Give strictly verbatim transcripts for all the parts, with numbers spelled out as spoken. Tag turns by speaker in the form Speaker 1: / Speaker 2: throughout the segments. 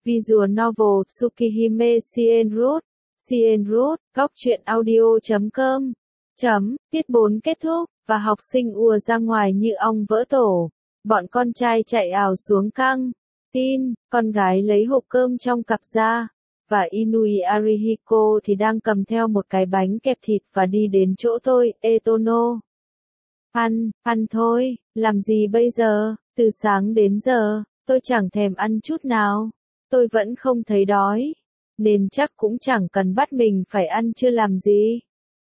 Speaker 1: Visual Novel Tsukihime Shienroot, Shienroot, góc truyện audio chấm com. Chấm, tiết bốn kết thúc, và học sinh ùa ra ngoài như ong vỡ tổ. Bọn con trai chạy ào xuống căng. Tin, con gái lấy hộp cơm trong cặp ra. Và Inui Arihiko thì đang cầm theo một cái bánh kẹp thịt và đi đến chỗ tôi, Etono. Ăn, ăn thôi, làm gì bây giờ, từ sáng đến giờ, tôi chẳng thèm ăn chút nào. Tôi vẫn không thấy đói, nên chắc cũng chẳng cần bắt mình phải ăn chưa làm gì.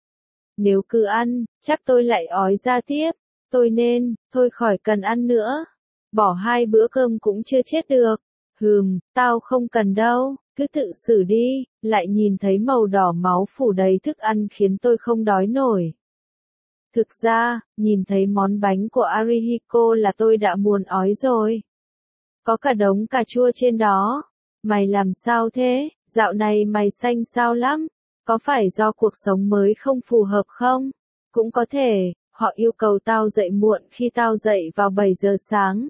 Speaker 1: Nếu cứ ăn, chắc tôi lại ói ra tiếp, tôi nên, thôi khỏi cần ăn nữa. Bỏ hai bữa cơm cũng chưa chết được. Hừm, tao không cần đâu, cứ tự xử đi, lại nhìn thấy màu đỏ máu phủ đầy thức ăn khiến tôi không đói nổi. Thực ra, nhìn thấy món bánh của Arihiko là tôi đã muốn ói rồi. Có cả đống cà chua trên đó. Mày làm sao thế, dạo này mày xanh xao lắm, có phải do cuộc sống mới không phù hợp không? Cũng có thể, họ yêu cầu tao dậy muộn khi tao dậy vào bảy giờ sáng.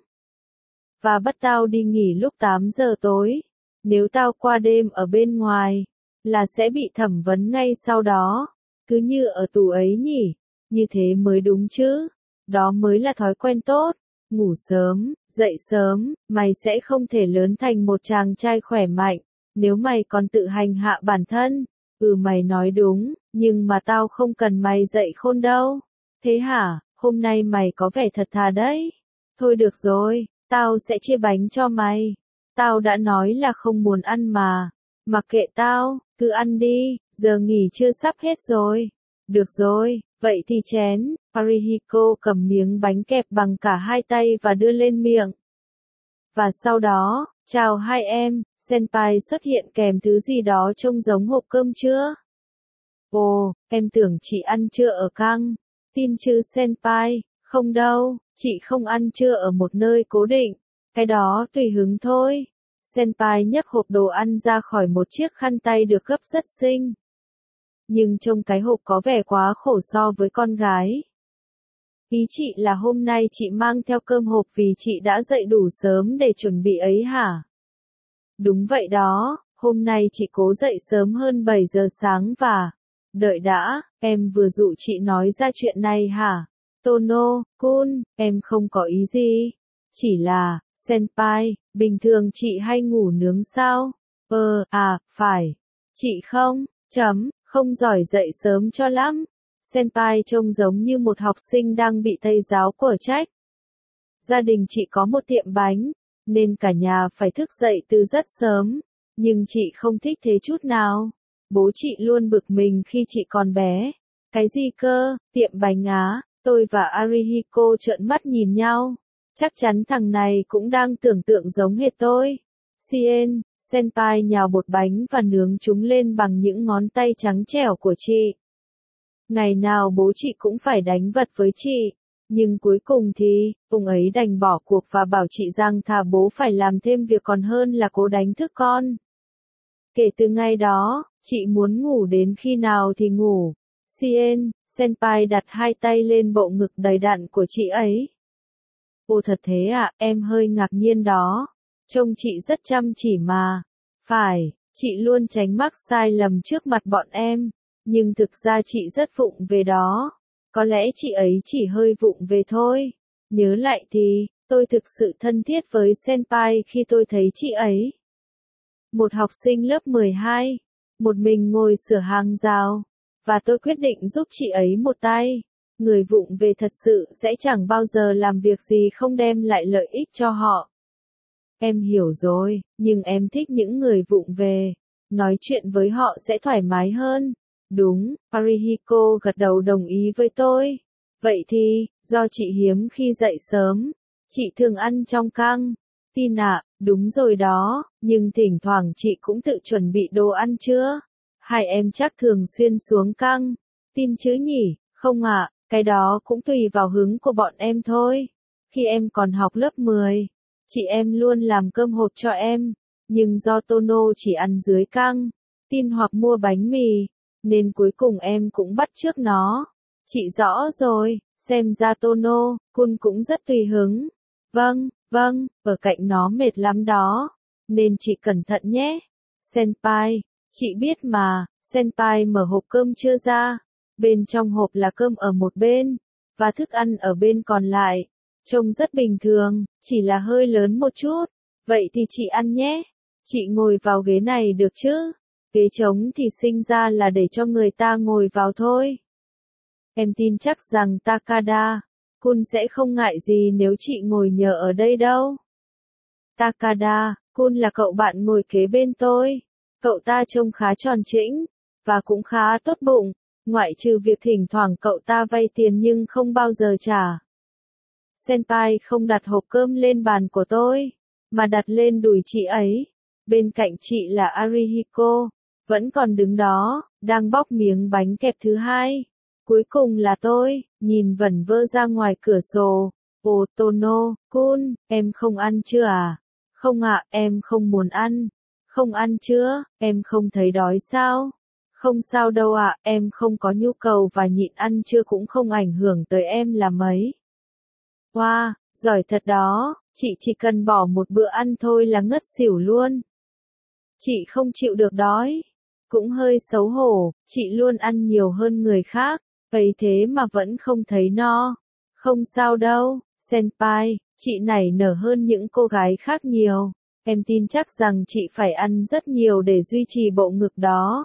Speaker 1: Và bắt tao đi nghỉ lúc tám giờ tối. Nếu tao qua đêm ở bên ngoài, là sẽ bị thẩm vấn ngay sau đó. Cứ như ở tù ấy nhỉ, như thế mới đúng chứ. Đó mới là thói quen tốt. Ngủ sớm, dậy sớm, mày sẽ không thể lớn thành một chàng trai khỏe mạnh, nếu mày còn tự hành hạ bản thân. Ừ, mày nói đúng, nhưng mà tao không cần mày dậy khôn đâu. Thế hả, hôm nay mày có vẻ thật thà đấy. Thôi được rồi, tao sẽ chia bánh cho mày. Tao đã nói là không muốn ăn mà. Mặc kệ tao, cứ ăn đi, giờ nghỉ trưa sắp hết rồi. Được rồi, vậy thì chén. Arihiko cầm miếng bánh kẹp bằng cả hai tay và đưa lên miệng. Và sau đó, chào hai em, senpai xuất hiện kèm thứ gì đó trông giống hộp cơm chưa? Ồ, em tưởng chị ăn trưa ở căng. Tin chứ senpai, không đâu, chị không ăn trưa ở một nơi cố định. Cái đó tùy hứng thôi. Senpai nhấc hộp đồ ăn ra khỏi một chiếc khăn tay được gấp rất xinh. Nhưng trông cái hộp có vẻ quá khổ so với con gái. Ý chị là hôm nay chị mang theo cơm hộp vì chị đã dậy đủ sớm để chuẩn bị ấy hả? Đúng vậy đó, hôm nay chị cố dậy sớm hơn bảy giờ sáng và... Đợi đã, em vừa dụ chị nói ra chuyện này hả? Tono, Kun, em không có ý gì. Chỉ là, senpai, bình thường chị hay ngủ nướng sao? Ờ, à, phải. Chị không, chấm, không giỏi dậy sớm cho lắm. Senpai trông giống như một học sinh đang bị thầy giáo quở trách. Gia đình chị có một tiệm bánh, nên cả nhà phải thức dậy từ rất sớm. Nhưng chị không thích thế chút nào. Bố chị luôn bực mình khi chị còn bé. Cái gì cơ, tiệm bánh á? Tôi và Arihiko trợn mắt nhìn nhau. Chắc chắn thằng này cũng đang tưởng tượng giống hệt tôi. Shien, senpai nhào bột bánh và nướng chúng lên bằng những ngón tay trắng trẻo của chị. Ngày nào bố chị cũng phải đánh vật với chị. Nhưng cuối cùng thì, ông ấy đành bỏ cuộc và bảo chị rằng thà bố phải làm thêm việc còn hơn là cố đánh thức con. Kể từ ngày đó, chị muốn ngủ đến khi nào thì ngủ. Shien, senpai đặt hai tay lên bộ ngực đầy đặn của chị ấy. Ồ thật thế à, em hơi ngạc nhiên đó. Trông chị rất chăm chỉ mà. Phải, chị luôn tránh mắc sai lầm trước mặt bọn em. Nhưng thực ra chị rất vụng về đó. Có lẽ chị ấy chỉ hơi vụng về thôi. Nhớ lại thì, tôi thực sự thân thiết với senpai khi tôi thấy chị ấy. Một học sinh lớp mười hai, một mình ngồi sửa hàng rào, và tôi quyết định giúp chị ấy một tay. Người vụng về thật sự sẽ chẳng bao giờ làm việc gì không đem lại lợi ích cho họ. Em hiểu rồi, nhưng em thích những người vụng về. Nói chuyện với họ sẽ thoải mái hơn. Đúng, Arihiko gật đầu đồng ý với tôi. Vậy thì, do chị hiếm khi dậy sớm, chị thường ăn trong căng. Tin ạ, đúng rồi đó, nhưng thỉnh thoảng chị cũng tự chuẩn bị đồ ăn chưa? Hai em chắc thường xuyên xuống căng. Tin chứ nhỉ? Không ạ, cái đó cũng tùy vào hứng của bọn em thôi. Khi em còn học lớp mười, chị em luôn làm cơm hộp cho em, nhưng do Tono chỉ ăn dưới căng, tin hoặc mua bánh mì, nên cuối cùng em cũng bắt chước nó. Chị rõ rồi, xem ra Tono, Kun cũng rất tùy hứng. Vâng, vâng, ở cạnh nó mệt lắm đó. nên chị cẩn thận nhé. Senpai, chị biết mà. Senpai mở hộp cơm chưa ra. Bên trong hộp là cơm ở một bên, và thức ăn ở bên còn lại. Trông rất bình thường, chỉ là hơi lớn một chút. Vậy thì chị ăn nhé. Chị ngồi vào ghế này được chứ? Ghế trống thì sinh ra là để cho người ta ngồi vào thôi. Em tin chắc rằng Takada-kun sẽ không ngại gì nếu chị ngồi nhờ ở đây đâu. Takada-kun là cậu bạn ngồi kế bên tôi. Cậu ta trông khá tròn trĩnh, và cũng khá tốt bụng, ngoại trừ việc thỉnh thoảng cậu ta vay tiền nhưng không bao giờ trả. Senpai không đặt hộp cơm lên bàn của tôi, mà đặt lên đùi chị ấy. Bên cạnh chị là Arihiko, vẫn còn đứng đó, đang bóc miếng bánh kẹp thứ hai. Cuối cùng là tôi, nhìn vẩn vơ ra ngoài cửa sổ. Ồ Tono-kun, em không ăn chưa à? Không ạ, em không muốn ăn. Không ăn chưa, em không thấy đói sao? Không sao đâu ạ, em không có nhu cầu và nhịn ăn trưa cũng không ảnh hưởng tới em là mấy. Wow, giỏi thật đó, chị chỉ cần bỏ một bữa ăn thôi là ngất xỉu luôn. Chị không chịu được đói. Cũng hơi xấu hổ, chị luôn ăn nhiều hơn người khác, ấy thế mà vẫn không thấy no. Không sao đâu, Senpai, chị này nở hơn những cô gái khác nhiều. Em tin chắc rằng chị phải ăn rất nhiều để duy trì bộ ngực đó.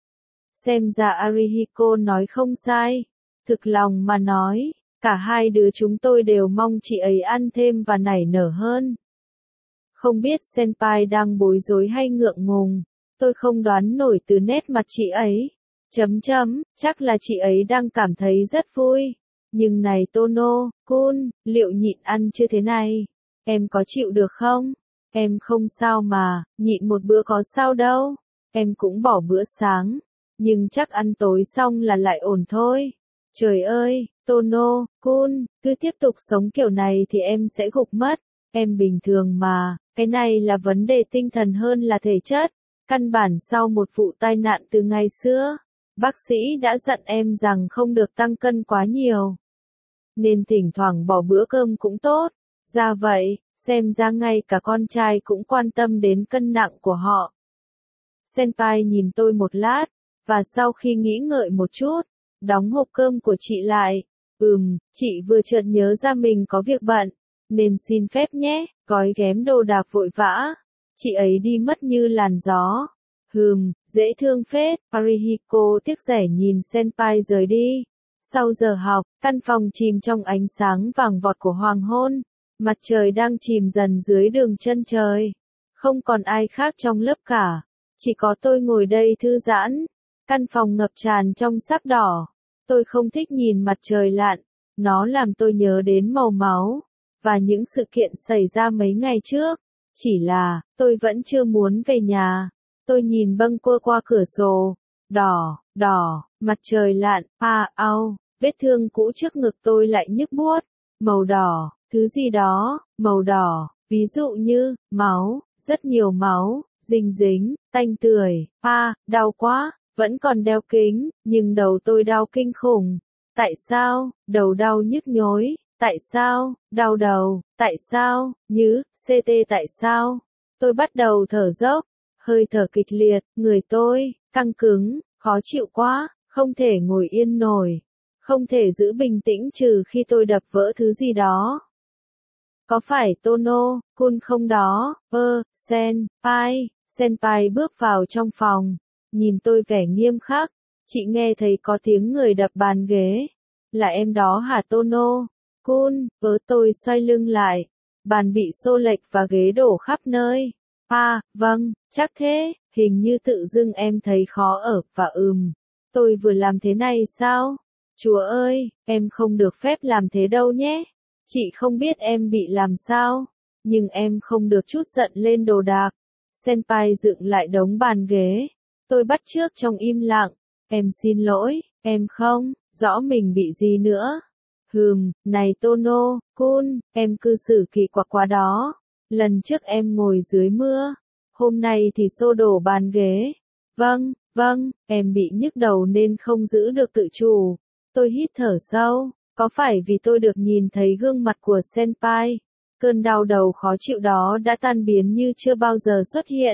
Speaker 1: Xem ra Arihiko nói không sai. Thực lòng mà nói, cả hai đứa chúng tôi đều mong chị ấy ăn thêm và nảy nở hơn. Không biết Senpai đang bối rối hay ngượng ngùng. Tôi không đoán nổi từ nét mặt chị ấy. Chấm chấm, chắc là chị ấy đang cảm thấy rất vui. Nhưng này Tono-kun, liệu nhịn ăn chưa thế này? Em có chịu được không? Em không sao mà, nhịn một bữa có sao đâu. Em cũng bỏ bữa sáng. Nhưng chắc ăn tối xong là lại ổn thôi. Trời ơi, Tono-kun, cứ tiếp tục sống kiểu này thì em sẽ gục mất. Em bình thường mà, cái này là vấn đề tinh thần hơn là thể chất. Căn bản sau một vụ tai nạn từ ngày xưa, bác sĩ đã dặn em rằng không được tăng cân quá nhiều. Nên thỉnh thoảng bỏ bữa cơm cũng tốt. Ra vậy, xem ra ngay cả con trai cũng quan tâm đến cân nặng của họ. Senpai nhìn tôi một lát, và sau khi nghĩ ngợi một chút, đóng hộp cơm của chị lại. Ừm, chị vừa chợt nhớ ra mình có việc bận, nên xin phép nhé, gói ghém đồ đạc vội vã. Chị ấy đi mất như làn gió. Hừm, dễ thương phết. Arihiko tiếc rẻ nhìn Senpai rời đi. Sau giờ học, căn phòng chìm trong ánh sáng vàng vọt của hoàng hôn. Mặt trời đang chìm dần dưới đường chân trời. Không còn ai khác trong lớp cả. Chỉ có tôi ngồi đây thư giãn. Căn phòng ngập tràn trong sắc đỏ. Tôi không thích nhìn mặt trời lặn. Nó làm tôi nhớ đến màu máu. Và những sự kiện xảy ra mấy ngày trước. Chỉ là, tôi vẫn chưa muốn về nhà. Tôi nhìn bâng quơ qua cửa sổ. Đỏ, đỏ, mặt trời lặn, à, au, vết thương cũ trước ngực tôi lại nhức buốt. Màu đỏ, thứ gì đó, màu đỏ, ví dụ như, máu, rất nhiều máu, dính dính, tanh tưởi, à, đau quá, vẫn còn đeo kính, nhưng đầu tôi đau kinh khủng. Tại sao, đầu đau nhức nhối, tại sao, đau đầu, tại sao, như, xê tê tại sao? Tôi bắt đầu thở dốc, hơi thở kịch liệt, người tôi, căng cứng, khó chịu quá, không thể ngồi yên nổi, không thể giữ bình tĩnh trừ khi tôi đập vỡ thứ gì đó. Có phải Tono-kun không đó? Ơ, Senpai, Senpai bước vào trong phòng, nhìn tôi vẻ nghiêm khắc, chị nghe thấy có tiếng người đập bàn ghế. Là em đó hả Tono-kun? Vớ tôi xoay lưng lại, bàn bị xô lệch và ghế đổ khắp nơi. À, vâng, chắc thế, hình như tự dưng em thấy khó ở, và ừm, tôi vừa làm thế này sao? Chúa ơi, em không được phép làm thế đâu nhé. Chị không biết em bị làm sao, nhưng em không được chút giận lên đồ đạc. Senpai dựng lại đống bàn ghế. Tôi bắt chước trong im lặng. Em xin lỗi, em không, rõ mình bị gì nữa. Hừm, này Tono-kun, em cư xử kỳ quặc quá đó. Lần trước em ngồi dưới mưa, hôm nay thì xô đổ bàn ghế. Vâng, vâng, em bị nhức đầu nên không giữ được tự chủ. Tôi hít thở sâu, có phải vì tôi được nhìn thấy gương mặt của Senpai? Cơn đau đầu khó chịu đó đã tan biến như chưa bao giờ xuất hiện.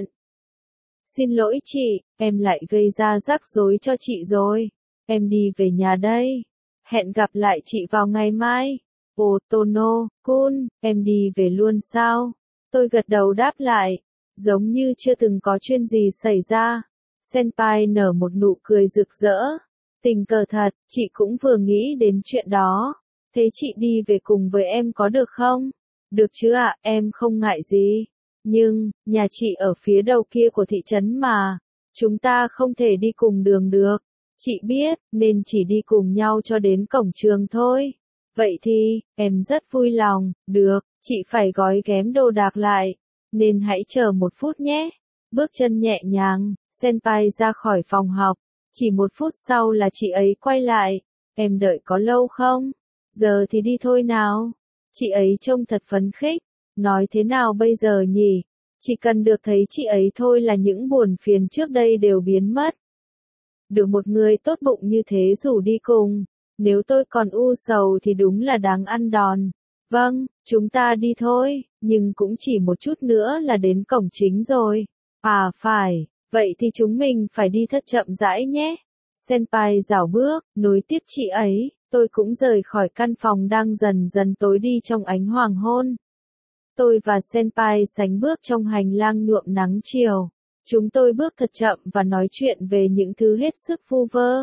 Speaker 1: Xin lỗi chị, em lại gây ra rắc rối cho chị rồi. Em đi về nhà đây. Hẹn gặp lại chị vào ngày mai. Ồ, Tono-kun, em đi về luôn sao? Tôi gật đầu đáp lại, giống như chưa từng có chuyện gì xảy ra. Senpai nở một nụ cười rực rỡ. Tình cờ thật, chị cũng vừa nghĩ đến chuyện đó. Thế chị đi về cùng với em có được không? Được chứ ạ, em không ngại gì. Nhưng, nhà chị ở phía đầu kia của thị trấn mà. Chúng ta không thể đi cùng đường được. Chị biết, nên chỉ đi cùng nhau cho đến cổng trường thôi. Vậy thì, em rất vui lòng, được, chị phải gói ghém đồ đạc lại. Nên hãy chờ một phút nhé. Bước chân nhẹ nhàng, Senpai ra khỏi phòng học. Chỉ một phút sau là chị ấy quay lại. Em đợi có lâu không? Giờ thì đi thôi nào. Chị ấy trông thật phấn khích. Nói thế nào bây giờ nhỉ? Chỉ cần được thấy chị ấy thôi là những buồn phiền trước đây đều biến mất. Được một người tốt bụng như thế rủ đi cùng. Nếu tôi còn u sầu thì đúng là đáng ăn đòn. Vâng, chúng ta đi thôi, nhưng cũng chỉ một chút nữa là đến cổng chính rồi. À phải, vậy thì chúng mình phải đi thật chậm rãi nhé. Senpai rảo bước, nối tiếp chị ấy, tôi cũng rời khỏi căn phòng đang dần dần tối đi trong ánh hoàng hôn. Tôi và Senpai sánh bước trong hành lang nhuộm nắng chiều. Chúng tôi bước thật chậm và nói chuyện về những thứ hết sức vu vơ.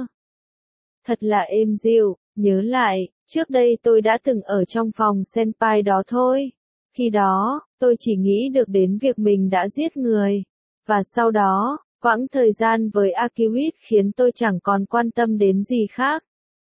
Speaker 1: Thật là êm dịu, nhớ lại, trước đây tôi đã từng ở trong phòng Senpai đó thôi. Khi đó, tôi chỉ nghĩ được đến việc mình đã giết người. Và sau đó, quãng thời gian với Akiwit khiến tôi chẳng còn quan tâm đến gì khác.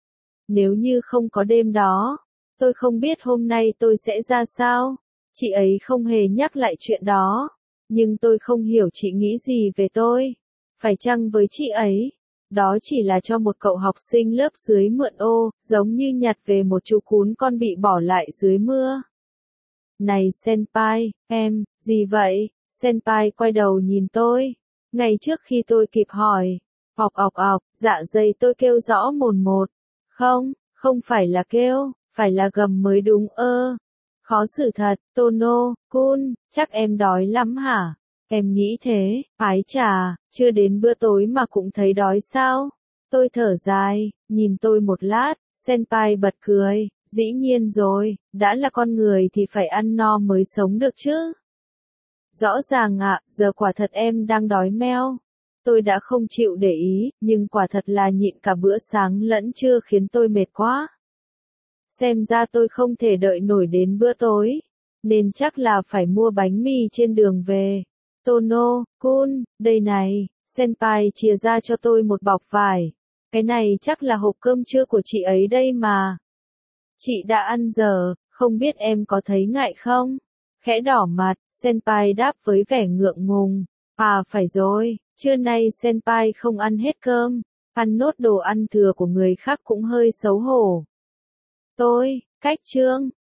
Speaker 1: Nếu như không có đêm đó, tôi không biết hôm nay tôi sẽ ra sao. Chị ấy không hề nhắc lại chuyện đó. Nhưng tôi không hiểu chị nghĩ gì về tôi. Phải chăng với chị ấy, đó chỉ là cho một cậu học sinh lớp dưới mượn ô, giống như nhặt về một chú cún con bị bỏ lại dưới mưa. Này Senpai, em, gì vậy? Senpai quay đầu nhìn tôi. Ngay trước khi tôi kịp hỏi, ọc ọc ọc, dạ dày tôi kêu rõ mồn một. Không, không phải là kêu, phải là gầm mới đúng ơ. Khó xử thật, Tono-kun, chắc em đói lắm hả? Em nghĩ thế, ái chà, chưa đến bữa tối mà cũng thấy đói sao? Tôi thở dài, nhìn tôi một lát, Senpai bật cười, dĩ nhiên rồi, đã là con người thì phải ăn no mới sống được chứ. Rõ ràng ạ, giờ quả thật em đang đói meo. Tôi đã không chịu để ý, nhưng quả thật là nhịn cả bữa sáng lẫn trưa khiến tôi mệt quá. Xem ra tôi không thể đợi nổi đến bữa tối, nên chắc là phải mua bánh mì trên đường về. Tono-kun, đây này, Senpai chia ra cho tôi một bọc vải. Cái này chắc là hộp cơm trưa của chị ấy đây mà. Chị đã ăn giờ, không biết em có thấy ngại không? Khẽ đỏ mặt, Senpai đáp với vẻ ngượng ngùng. À phải rồi, trưa nay Senpai không ăn hết cơm, ăn nốt đồ ăn thừa của người khác cũng hơi xấu hổ. Tôi, cách trương,